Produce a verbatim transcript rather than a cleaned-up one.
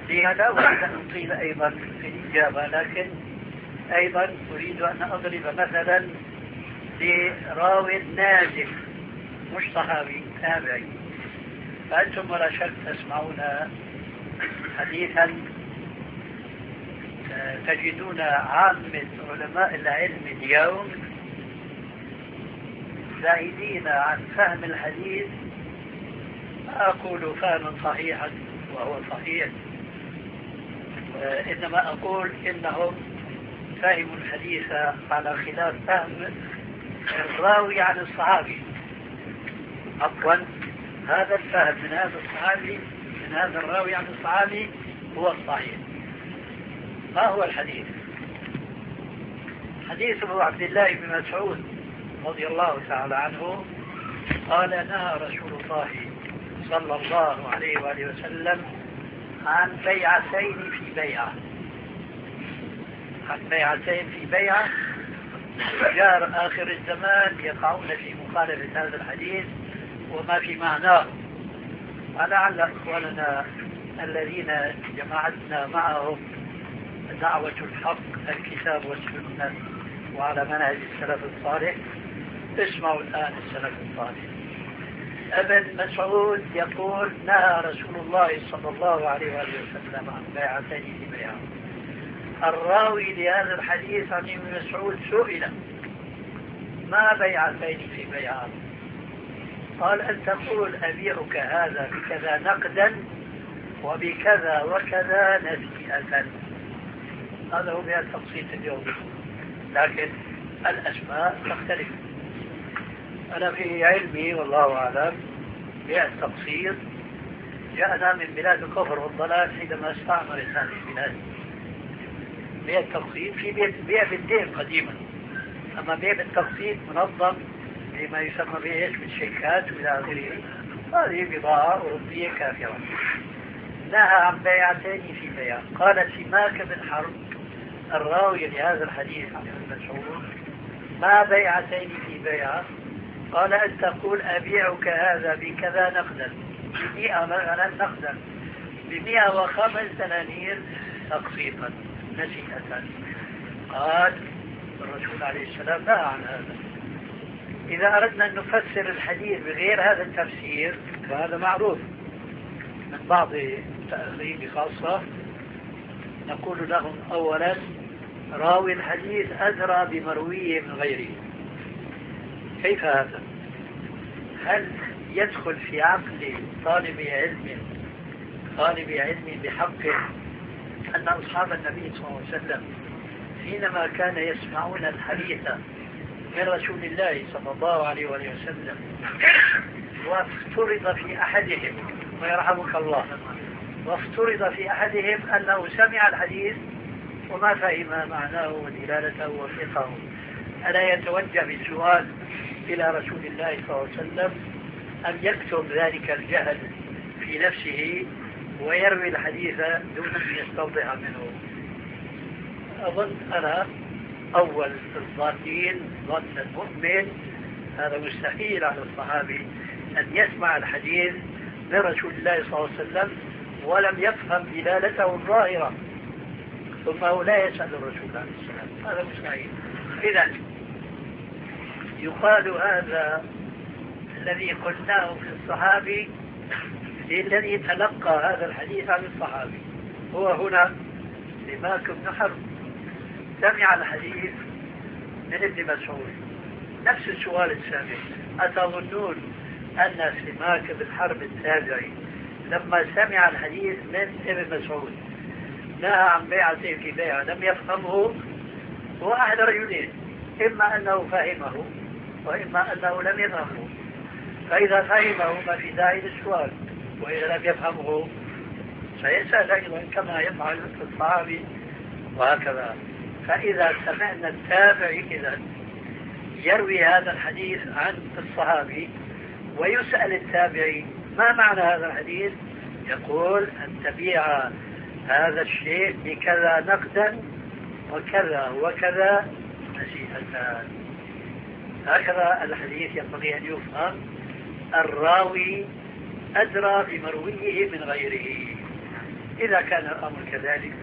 لا أريد أن أطيل أيضا في الإجابة، لكن أيضا أريد أن أضرب مثلا لراو نازل مش صحابي تابعي. فأنتم ولا شك تسمعون حديثا تجدون عامة علماء العلم اليوم زاهدين عن فهم الحديث. لا أقول فهما صحيحا وهو صحيح، إنما أقول إنهم فهموا الحديث على خلاف فهم الراوي عن الصحابي. عفوا، هذا الفهم من هذا الصحابي من هذا الراوي عن الصحابي هو الصحيح. ما هو الحديث؟ حديث أبو عبد الله بن مسعود رضي الله تعالى عنه قال: نهى رسول الله صلى الله عليه وآله وسلم عن بيعتين في بيعة عن بيعتين في بيعة جار آخر الزمان يقعون في مخالفة هذا الحديث وما في معناه. ولعل أخواننا الذين جمعتنا معهم دعوة الحق الكتاب والسنة وعلى منهج السلف الصالح اسمعوا الآن السلف الصالح. ابن مسعود يقول: نهى رسول الله صلى الله عليه وآله وسلم عن بيعتين في بيعة. الراوي لهذا الحديث عن ابن مسعود سئل: ما بيعتين في بيعة؟ قال: أن تقول أبيعك هذا بكذا نقدا وبكذا وكذا نسيئة. هذا هو بها التبسيط اليوم، لكن الأسماء تختلف. أنا في علمي والله أعلم بها التبسيط جاءنا من بلاد الكفر والضلال حينما استعمرت هذه البلاد. بها التبسيط في بيع بالدين قديما، أما بيع بالتبسيط منظم بما يسمى به بالشيكات وإلى آخره. هذه بضاعة أوروبية كافرة. نهى عن بيعتين في بيع. قال سماك بن حرب الراوي لهذا الحديث عن ابن مسعود: ما بيعتين في بيع؟ قال: أن تقول أبيعك هذا بكذا نقدا بمئة مثلا نقدا بمئة وخمس دنانير تقسيطا نسيئة. قال الرسول عليه السلام: نهى عن هذا. إذا أردنا أن نفسر الحديث بغير هذا التفسير فهذا معروف من بعض التأخير خاصة، نقول لهم: أولا، راوي الحديث أدرى بمرويه من غيره. كيف هذا؟ هل يدخل في عقل طالب علم طالب علم بحقه أن أصحاب النبي صلى الله عليه وسلم حينما كان يسمعون الحديث من رسول الله صلى الله عليه وسلم وافترض في أحدهم ويرحمك الله وافترض في أحدهم أنه سمع الحديث وما فهم معناه ودلالته وفقه، ألا يتوجه بالسؤال إلى رسول الله صلى الله عليه وسلم أم يكتب ذلك الجهل في نفسه ويروي الحديث دون أن يستوضح منه؟ أظن أنا أول الظانين ظن المؤمن هذا مستحيل على الصحابي أن يسمع الحديث من رسول الله صلى الله عليه وسلم ولم يفهم دلالته الظاهرة ثم هو لا يسأل الرسول عليه السلام. هذا مستحيل. إذن يقال هذا الذي قلناه في الصحابي الذي تلقى هذا الحديث عن الصحابي هو هنا سماك بن حرب سمع الحديث من ابن مسعود. نفس السؤال السابق: أتظنون أن سماك بن حرب التابعي لما سمع الحديث من ابن مسعود نهى عن بيعتين في بيعة لم يفهمه؟ هو أحد رجلين، إما أنه فهمه وإما أنه لم يفهمه. فإذا فهمه ما في داعي للسؤال، وإذا لم يفهمه سيسأل أيضا كما يفعل الصحابي وهكذا. فإذا سمعنا التابعي إذن يروي هذا الحديث عن الصحابي ويسأل التابعي ما معنى هذا الحديث، يقول: أن تبيع هذا الشيء بكذا نقدا وكذا وكذا نسيئة. هكذا الحديث ينبغي أن يفهم. الراوي أدرى بمرويه من غيره. إذا كان الأمر كذلك